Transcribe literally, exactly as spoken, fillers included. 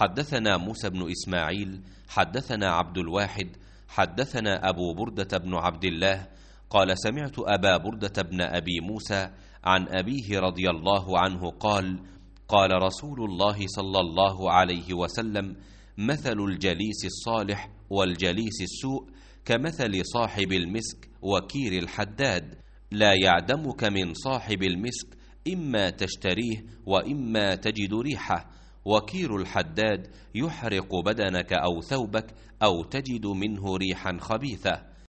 حدثنا موسى بن إسماعيل حدثنا عبد الواحد حدثنا أبو بردة بن عبد الله قال سمعت أبا بردة بن أبي موسى عن أبيه رضي الله عنه قال قال رسول الله صلى الله عليه وسلم مثل الجليس الصالح والجليس السوء كمثل صاحب المسك وكير الحداد، لا يعدمك من صاحب المسك إما تشتريه وإما تجد ريحه، وكير الحداد يحرق بدنك أو ثوبك أو تجد منه ريحا خبيثة.